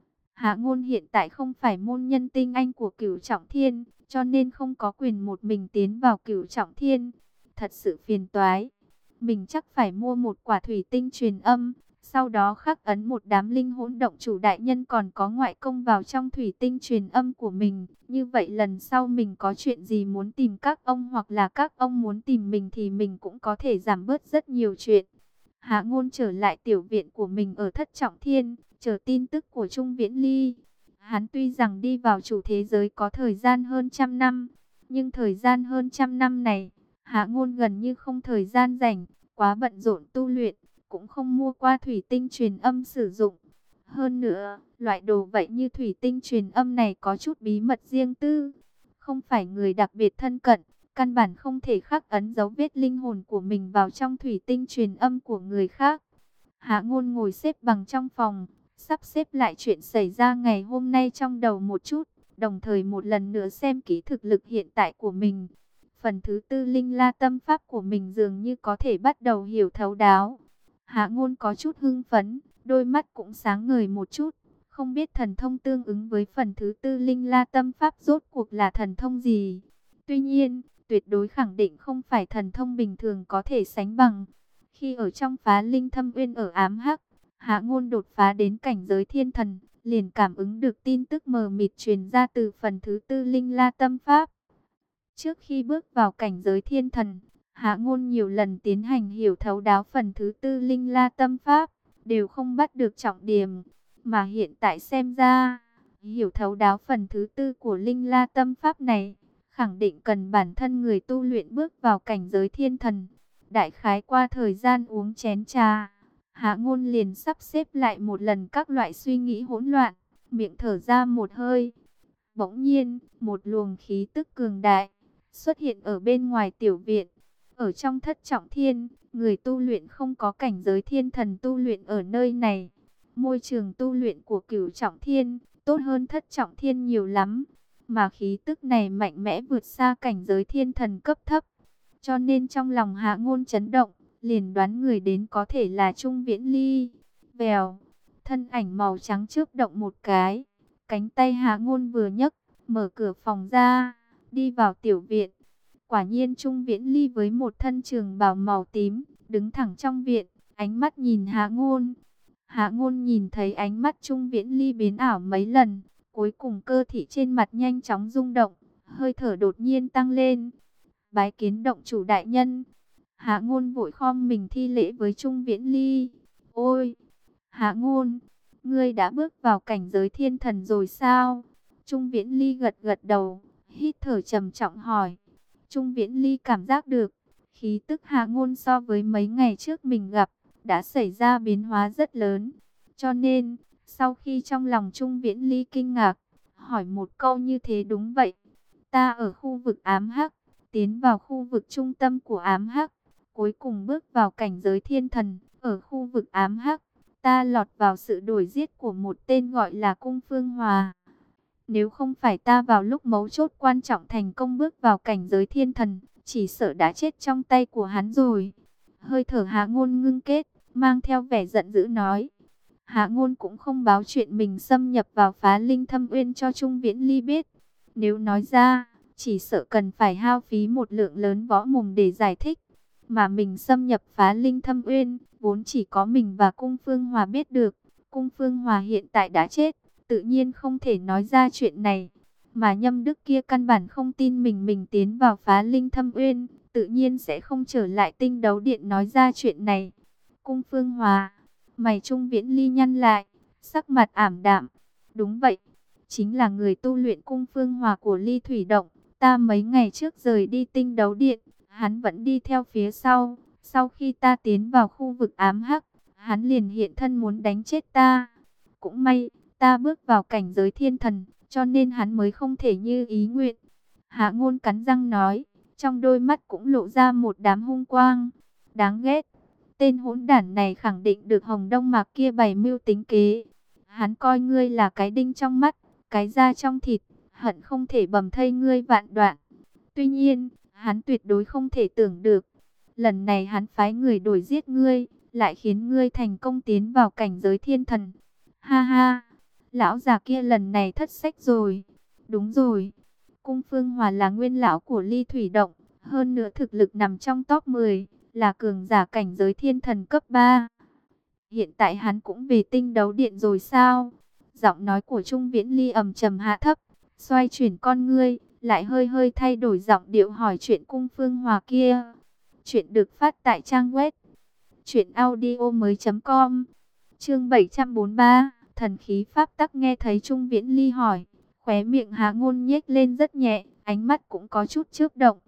Hạ Ngôn hiện tại không phải môn nhân tinh anh của Cửu Trọng Thiên, cho nên không có quyền một mình tiến vào Cửu Trọng Thiên. Thật sự phiền toái. Mình chắc phải mua một quả thủy tinh truyền âm, sau đó khắc ấn một đám linh hỗn động chủ đại nhân còn có ngoại công vào trong thủy tinh truyền âm của mình. Như vậy lần sau mình có chuyện gì muốn tìm các ông hoặc là các ông muốn tìm mình thì mình cũng có thể giảm bớt rất nhiều chuyện. Hạ Ngôn trở lại tiểu viện của mình ở Thất Trọng Thiên, chờ tin tức của Trung Viễn Ly. Hắn tuy rằng đi vào chủ thế giới có thời gian hơn 100 năm, nhưng thời gian hơn 100 năm này, Hạ Ngôn gần như không thời gian rảnh, quá bận rộn tu luyện, cũng không mua qua thủy tinh truyền âm sử dụng. Hơn nữa, loại đồ vậy như thủy tinh truyền âm này có chút bí mật riêng tư, không phải người đặc biệt thân cận, căn bản không thể khắc ấn dấu vết linh hồn của mình vào trong thủy tinh truyền âm của người khác. Hạ Ngôn ngồi xếp bằng trong phòng, sắp xếp lại chuyện xảy ra ngày hôm nay trong đầu một chút, đồng thời một lần nữa xem kỹ thực lực hiện tại của mình. Phần thứ tư linh la tâm pháp của mình dường như có thể bắt đầu hiểu thấu đáo. Hạ Ngôn có chút hưng phấn, đôi mắt cũng sáng ngời một chút. Không biết thần thông tương ứng với phần thứ tư linh la tâm pháp rốt cuộc là thần thông gì. Tuy nhiên, tuyệt đối khẳng định không phải thần thông bình thường có thể sánh bằng. Khi ở trong Phá Linh Thâm Uyên ở ám hắc, Hạ Ngôn đột phá đến cảnh giới thiên thần, liền cảm ứng được tin tức mờ mịt truyền ra từ phần thứ tư linh la tâm pháp. Trước khi bước vào cảnh giới thiên thần, Hạ Ngôn nhiều lần tiến hành hiểu thấu đáo phần thứ tư linh la tâm pháp, đều không bắt được trọng điểm. Mà hiện tại xem ra, hiểu thấu đáo phần thứ tư của linh la tâm pháp này, khẳng định cần bản thân người tu luyện bước vào cảnh giới thiên thần. Đại khái qua thời gian uống chén trà, Hạ Ngôn liền sắp xếp lại một lần các loại suy nghĩ hỗn loạn, miệng thở ra một hơi. Bỗng nhiên, một luồng khí tức cường đại xuất hiện ở bên ngoài tiểu viện. Ở trong thất trọng thiên, người tu luyện không có cảnh giới thiên thần tu luyện ở nơi này. Môi trường tu luyện của cửu trọng thiên tốt hơn thất trọng thiên nhiều lắm. Mà khí tức này mạnh mẽ vượt xa cảnh giới thiên thần cấp thấp. Cho nên trong lòng Hạ Ngôn chấn động, liền đoán người đến có thể là Trung Viễn Ly. Vèo, thân ảnh màu trắng chớp động một cái. Cánh tay Hạ Ngôn vừa nhấc, mở cửa phòng ra, đi vào tiểu viện. Quả nhiên Trung Viễn Ly với một thân trường bào màu tím, đứng thẳng trong viện, ánh mắt nhìn Hạ Ngôn. Hạ Ngôn nhìn thấy ánh mắt Trung Viễn Ly biến ảo mấy lần, cuối cùng cơ thể trên mặt nhanh chóng rung động, hơi thở đột nhiên tăng lên. Bái kiến động chủ đại nhân. Hạ Ngôn vội khom mình thi lễ với Trung Viễn Ly. Ôi, Hạ Ngôn, ngươi đã bước vào cảnh giới thiên thần rồi sao? Trung Viễn Ly gật gật đầu, hít thở trầm trọng hỏi. Trung Viễn Ly cảm giác được, khí tức Hạ Ngôn so với mấy ngày trước mình gặp, đã xảy ra biến hóa rất lớn. Cho nên, sau khi trong lòng Trung Viễn Ly kinh ngạc, hỏi một câu như thế đúng vậy. Ta ở khu vực ám hắc, tiến vào khu vực trung tâm của ám hắc, cuối cùng bước vào cảnh giới thiên thần. Ở khu vực ám hắc, ta lọt vào sự đuổi giết của một tên gọi là Cung Phương Hòa. Nếu không phải ta vào lúc mấu chốt quan trọng thành công bước vào cảnh giới thiên thần, chỉ sợ đã chết trong tay của hắn rồi. Hơi thở Hạ Ngôn ngưng kết, mang theo vẻ giận dữ nói. Hạ Ngôn cũng không báo chuyện mình xâm nhập vào Phá Linh Thâm Uyên cho Trung Viễn Ly biết. Nếu nói ra, chỉ sợ cần phải hao phí một lượng lớn võ mồm để giải thích. Mà mình xâm nhập Phá Linh Thâm Uyên, vốn chỉ có mình và Cung Phương Hòa biết được. Cung Phương Hòa hiện tại đã chết, tự nhiên không thể nói ra chuyện này. Mà Nhâm Đức kia căn bản không tin mình tiến vào Phá Linh Thâm Uyên, tự nhiên sẽ không trở lại Tinh Đấu Điện nói ra chuyện này. Cung Phương Hòa, mày Trung Viễn Ly nhăn lại, sắc mặt ảm đạm. Đúng vậy, chính là người tu luyện Cung Phương Hòa của Ly Thủy Động. Ta mấy ngày trước rời đi Tinh Đấu Điện, hắn vẫn đi theo phía sau. Sau khi ta tiến vào khu vực ám hắc, hắn liền hiện thân muốn đánh chết ta. Cũng may, ta bước vào cảnh giới thiên thần, cho nên hắn mới không thể như ý nguyện. Hạ Ngôn cắn răng nói, trong đôi mắt cũng lộ ra một đám hung quang. Đáng ghét, tên hỗn đản này khẳng định được Hồng Đông Mạc kia bày mưu tính kế. Hắn coi ngươi là cái đinh trong mắt, cái da trong thịt, hận không thể bầm thây ngươi vạn đoạn. Tuy nhiên, hắn tuyệt đối không thể tưởng được, lần này hắn phái người đuổi giết ngươi, lại khiến ngươi thành công tiến vào cảnh giới thiên thần. Ha ha, lão già kia lần này thất sách rồi. Đúng rồi, Cung Phương Hòa là nguyên lão của Ly Thủy Động, hơn nữa thực lực nằm trong top 10, là cường giả cảnh giới thiên thần cấp 3. Hiện tại hắn cũng về Tinh Đấu Điện rồi sao? Giọng nói của Trung Viễn Ly ầm trầm hạ thấp, xoay chuyển con ngươi, lại hơi hơi thay đổi giọng điệu hỏi chuyện Cung Phương Hòa kia. Chuyện được phát tại trang web truyệnaudiomoi.com. Chương 743, thần khí pháp tắc. Nghe thấy Trung Viễn Ly hỏi, khóe miệng Hạ Ngôn nhếch lên rất nhẹ, ánh mắt cũng có chút chớp động.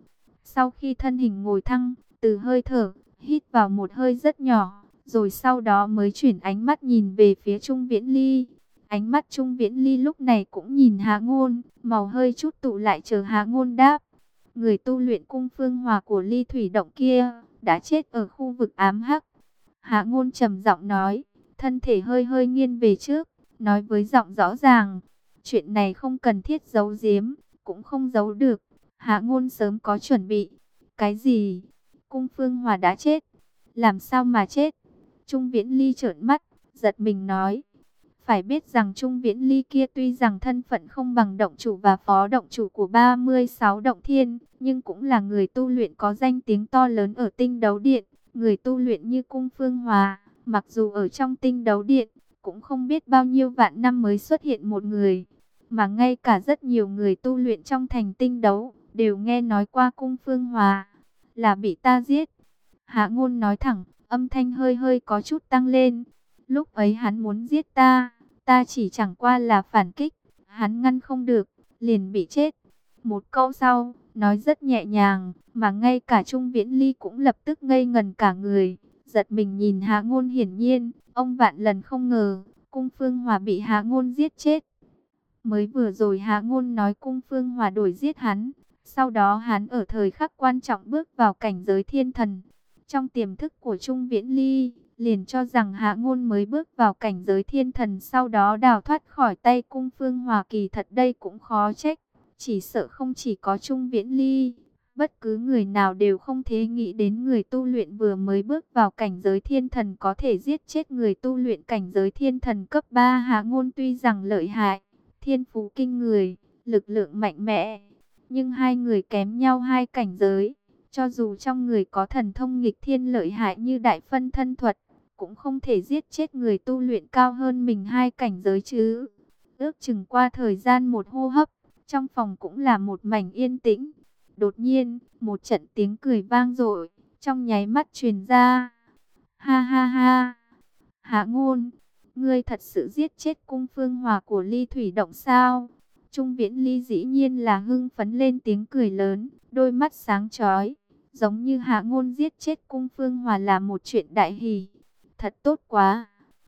Sau khi thân hình ngồi thăng, từ hơi thở, hít vào một hơi rất nhỏ, rồi sau đó mới chuyển ánh mắt nhìn về phía Trung Viễn Ly. Ánh mắt Trung Viễn Ly lúc này cũng nhìn Hạ Ngôn, màu hơi chút tụ lại chờ Hạ Ngôn đáp. Người tu luyện cung phương hòa của Ly Thủy Động kia, đã chết ở khu vực ám hắc. Hạ Ngôn trầm giọng nói, thân thể hơi hơi nghiêng về trước, nói với giọng rõ ràng. Chuyện này không cần thiết giấu giếm, cũng không giấu được. Hạ Ngôn sớm có chuẩn bị. Cái gì? Cung phương hòa đã chết? Làm sao mà chết? Trung Viễn Ly trợn mắt, giật mình nói. Phải biết rằng Trung Viễn Ly kia tuy rằng thân phận không bằng động chủ và phó động chủ của 36 động thiên, nhưng cũng là người tu luyện có danh tiếng to lớn ở tinh đấu điện. Người tu luyện như Cung Phương Hòa, mặc dù ở trong tinh đấu điện, cũng không biết bao nhiêu vạn năm mới xuất hiện một người. Mà ngay cả rất nhiều người tu luyện trong thành tinh đấu, đều nghe nói qua Cung Phương Hòa, là bị ta giết. Hạ Ngôn nói thẳng, âm thanh hơi hơi có chút tăng lên. Lúc ấy hắn muốn giết ta, ta chỉ chẳng qua là phản kích, hắn ngăn không được, liền bị chết. Một câu sau, nói rất nhẹ nhàng, mà ngay cả Trung Viễn Ly cũng lập tức ngây ngần cả người, giật mình nhìn Hạ Ngôn. Hiển nhiên, ông vạn lần không ngờ, Cung Phương Hòa bị Hạ Ngôn giết chết. Mới vừa rồi Hạ Ngôn nói Cung Phương Hòa đổi giết hắn, sau đó hắn ở thời khắc quan trọng bước vào cảnh giới thiên thần. Trong tiềm thức của Trung Viễn Ly, liền cho rằng Hạ Ngôn mới bước vào cảnh giới thiên thần, sau đó đào thoát khỏi tay Cung Phương Hòa. Kỳ thật đây cũng khó trách, chỉ sợ không chỉ có Trung Viễn Ly, bất cứ người nào đều không thể nghĩ đến người tu luyện vừa mới bước vào cảnh giới thiên thần có thể giết chết người tu luyện cảnh giới thiên thần cấp 3. Hạ Ngôn tuy rằng lợi hại, thiên phú kinh người, lực lượng mạnh mẽ, nhưng hai người kém nhau hai cảnh giới. Cho dù trong người có thần thông nghịch thiên lợi hại như đại phân thân thuật, cũng không thể giết chết người tu luyện cao hơn mình hai cảnh giới chứ. Ước chừng qua thời gian một hô hấp, trong phòng cũng là một mảnh yên tĩnh. Đột nhiên, một trận tiếng cười vang dội, trong nháy mắt truyền ra. Ha ha ha! Hạ Ngôn, ngươi thật sự giết chết Cung Phương Hòa của Ly Thủy Động sao? Trung Viễn Ly dĩ nhiên là hưng phấn lên tiếng cười lớn, đôi mắt sáng chói, giống như Hạ Ngôn giết chết Cung Phương Hòa là một chuyện đại hỷ. Thật tốt quá.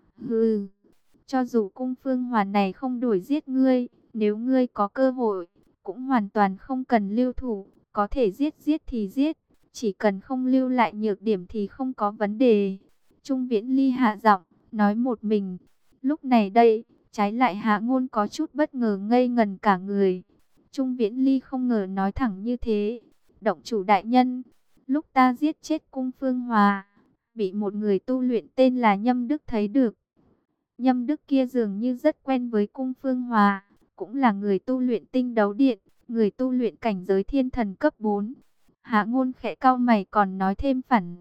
Hừ, cho dù Cung Phương Hòa này không đuổi giết ngươi, nếu ngươi có cơ hội, cũng hoàn toàn không cần lưu thủ, có thể giết thì giết, chỉ cần không lưu lại nhược điểm thì không có vấn đề. Trung Viễn Ly hạ giọng, nói một mình. Lúc này đây, trái lại Hạ Ngôn có chút bất ngờ, ngây ngần cả người. Trung Viễn Ly không ngờ nói thẳng như thế. Động chủ đại nhân, lúc ta giết chết Cung Phương Hòa, bị một người tu luyện tên là Nhâm Đức thấy được. Nhâm Đức kia dường như rất quen với Cung Phương Hòa, cũng là người tu luyện tinh đấu điện, người tu luyện cảnh giới thiên thần cấp 4. Hạ Ngôn khẽ cau mày còn nói thêm phản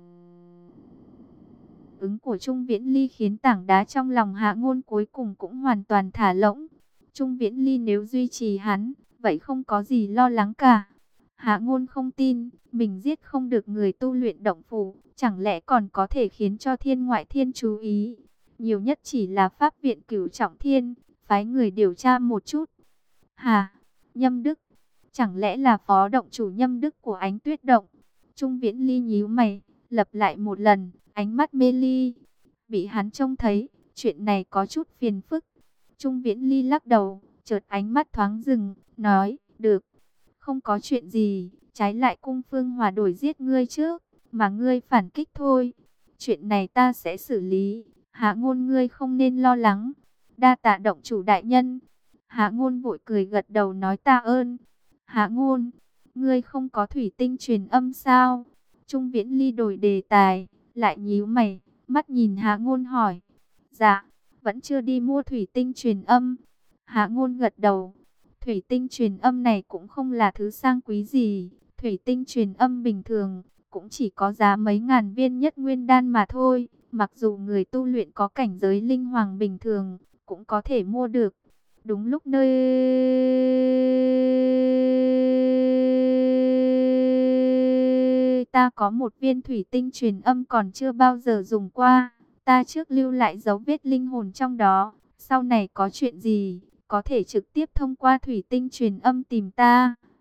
ứng của Trung Viễn Ly khiến tảng đá trong lòng Hạ Ngôn cuối cùng cũng hoàn toàn thả lỏng. Trung Viễn Ly nếu duy trì hắn, vậy không có gì lo lắng cả. Hạ Ngôn không tin, mình giết không được người tu luyện động phủ, chẳng lẽ còn có thể khiến cho Thiên Ngoại Thiên chú ý. Nhiều nhất chỉ là Pháp viện Cửu Trọng Thiên, phái người điều tra một chút. Hà, Nhâm Đức, chẳng lẽ là phó động chủ Nhâm Đức của Ánh Tuyết Động? Trung Viễn Ly nhíu mày, lặp lại một lần, ánh mắt mê ly. Bị hắn trông thấy, chuyện này có chút phiền phức. Trung Viễn Ly lắc đầu, chợt ánh mắt thoáng dừng, nói, được, không có chuyện gì, trái lại Cung Phương Hòa đổi giết ngươi trước, mà ngươi phản kích thôi. Chuyện này ta sẽ xử lý, Hạ Ngôn ngươi không nên lo lắng. Đa tạ động chủ đại nhân. Hạ Ngôn vội cười gật đầu nói tạ ơn. Hạ Ngôn, ngươi không có thủy tinh truyền âm sao? Trung Viễn Ly đổi đề tài, lại nhíu mày, mắt nhìn Hạ Ngôn hỏi. Dạ, vẫn chưa đi mua thủy tinh truyền âm. Hạ Ngôn gật đầu. Thủy tinh truyền âm này cũng không là thứ sang quý gì. Thủy tinh truyền âm bình thường, cũng chỉ có giá mấy ngàn viên nhất nguyên đan mà thôi. Mặc dù người tu luyện có cảnh giới linh hoàng bình thường, cũng có thể mua được. Đúng lúc nơi ta có một viên thủy tinh truyền âm còn chưa bao giờ dùng qua. Ta trước lưu lại dấu vết linh hồn trong đó. Sau này có chuyện gì, có thể trực tiếp thông qua thủy tinh truyền âm tìm ta.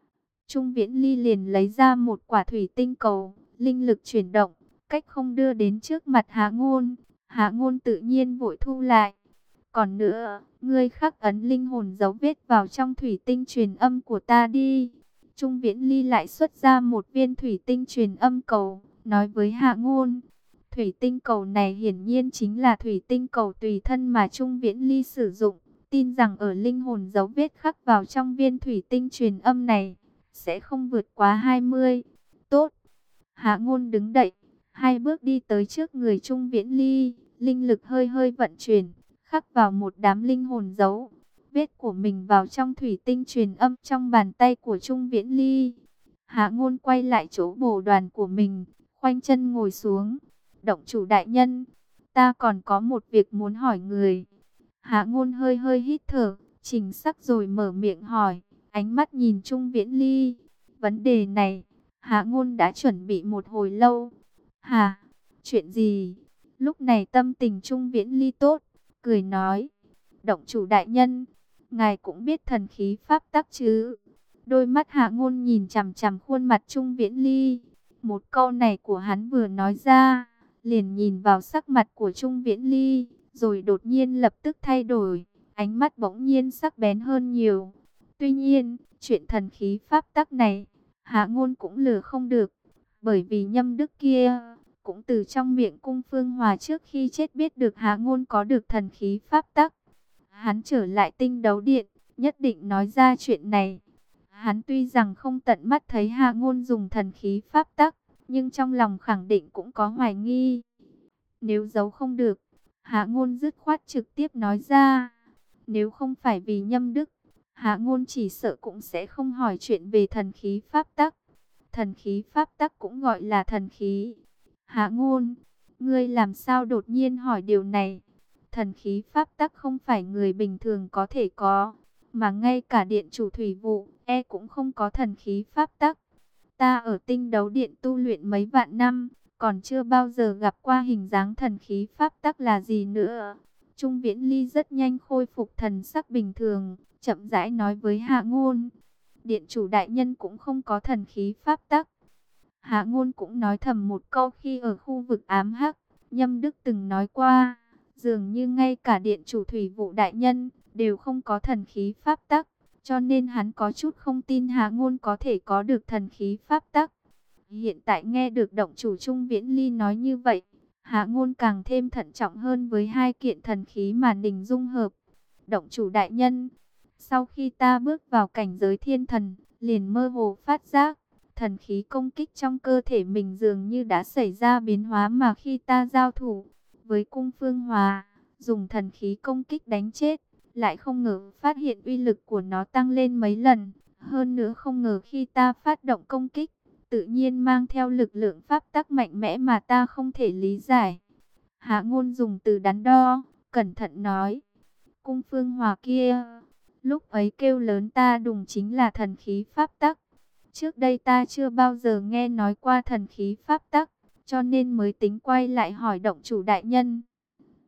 Trung Viễn Ly liền lấy ra một quả thủy tinh cầu, linh lực chuyển động, cách không đưa đến trước mặt Hạ Ngôn. Hạ Ngôn tự nhiên vội thu lại. Còn nữa, ngươi khắc ấn linh hồn dấu vết vào trong thủy tinh truyền âm của ta đi. Trung Viễn Ly lại xuất ra một viên thủy tinh truyền âm cầu, nói với Hạ Ngôn. Thủy tinh cầu này hiển nhiên chính là thủy tinh cầu tùy thân mà Trung Viễn Ly sử dụng. Tin rằng ở linh hồn dấu vết khắc vào trong viên thủy tinh truyền âm này, sẽ không vượt quá 20. Tốt. Hạ Ngôn đứng dậy, hai bước đi tới trước người Trung Viễn Ly, linh lực hơi hơi vận chuyển, khắc vào một đám linh hồn dấu vết của mình vào trong thủy tinh truyền âm trong bàn tay của Trung Viễn Ly. Hạ Ngôn quay lại chỗ bồ đoàn của mình, khoanh chân ngồi xuống. Động chủ đại nhân, ta còn có một việc muốn hỏi người. Hạ Ngôn hơi hơi hít thở, chỉnh sắc rồi mở miệng hỏi, ánh mắt nhìn Trung Viễn Ly. Vấn đề này, Hạ Ngôn đã chuẩn bị một hồi lâu. Hả? Chuyện gì? Lúc này tâm tình Trung Viễn Ly tốt, cười nói, động chủ đại nhân, ngài cũng biết thần khí pháp tắc chứ? Đôi mắt Hạ Ngôn nhìn chằm chằm khuôn mặt Trung Viễn Ly. Một câu này của hắn vừa nói ra, liền nhìn vào sắc mặt của Trung Viễn Ly, rồi đột nhiên lập tức thay đổi, ánh mắt bỗng nhiên sắc bén hơn nhiều. Tuy nhiên, chuyện thần khí pháp tắc này, Hạ Ngôn cũng lừa không được, bởi vì Nhâm Đức kia cũng từ trong miệng Cung Phương Hòa trước khi chết biết được Hạ Ngôn có được thần khí pháp tắc. Hắn trở lại Tinh Đấu Điện, nhất định nói ra chuyện này. Hắn tuy rằng không tận mắt thấy Hạ Ngôn dùng thần khí pháp tắc, nhưng trong lòng khẳng định cũng có hoài nghi. Nếu giấu không được, Hạ Ngôn dứt khoát trực tiếp nói ra. Nếu không phải vì Nhâm Đức, Hạ Ngôn chỉ sợ cũng sẽ không hỏi chuyện về thần khí pháp tắc. Thần khí pháp tắc cũng gọi là thần khí. Hạ Ngôn, ngươi làm sao đột nhiên hỏi điều này? Thần khí pháp tắc không phải người bình thường có thể có, mà ngay cả điện chủ thủy vụ cũng không có thần khí pháp tắc. Ta ở Tinh Đấu Điện tu luyện mấy vạn năm, còn chưa bao giờ gặp qua hình dáng thần khí pháp tắc là gì nữa. Trung Viễn Ly rất nhanh khôi phục thần sắc bình thường, chậm rãi nói với Hạ Ngôn. Điện chủ đại nhân cũng không có thần khí pháp tắc. Hạ Ngôn cũng nói thầm một câu khi ở khu vực ám hắc, Nhâm Đức từng nói qua, dường như ngay cả điện chủ thủy vụ đại nhân đều không có thần khí pháp tắc, cho nên hắn có chút không tin Hạ Ngôn có thể có được thần khí pháp tắc. Hiện tại nghe được động chủ Trung Viễn Ly nói như vậy, Hạ Ngôn càng thêm thận trọng hơn với hai kiện thần khí mà mình dung hợp. Động chủ đại nhân, sau khi ta bước vào cảnh giới thiên thần, liền mơ hồ phát giác, thần khí công kích trong cơ thể mình dường như đã xảy ra biến hóa, mà khi ta giao thủ với Cung Phương Hòa, dùng thần khí công kích đánh chết, lại không ngờ phát hiện uy lực của nó tăng lên mấy lần. Hơn nữa không ngờ khi ta phát động công kích, tự nhiên mang theo lực lượng pháp tắc mạnh mẽ mà ta không thể lý giải. Hạ Ngôn dùng từ đắn đo, cẩn thận nói, Cung Phương Hòa kia, lúc ấy kêu lớn ta đùng chính là thần khí pháp tắc. Trước đây ta chưa bao giờ nghe nói qua thần khí pháp tắc, cho nên mới tính quay lại hỏi động chủ đại nhân.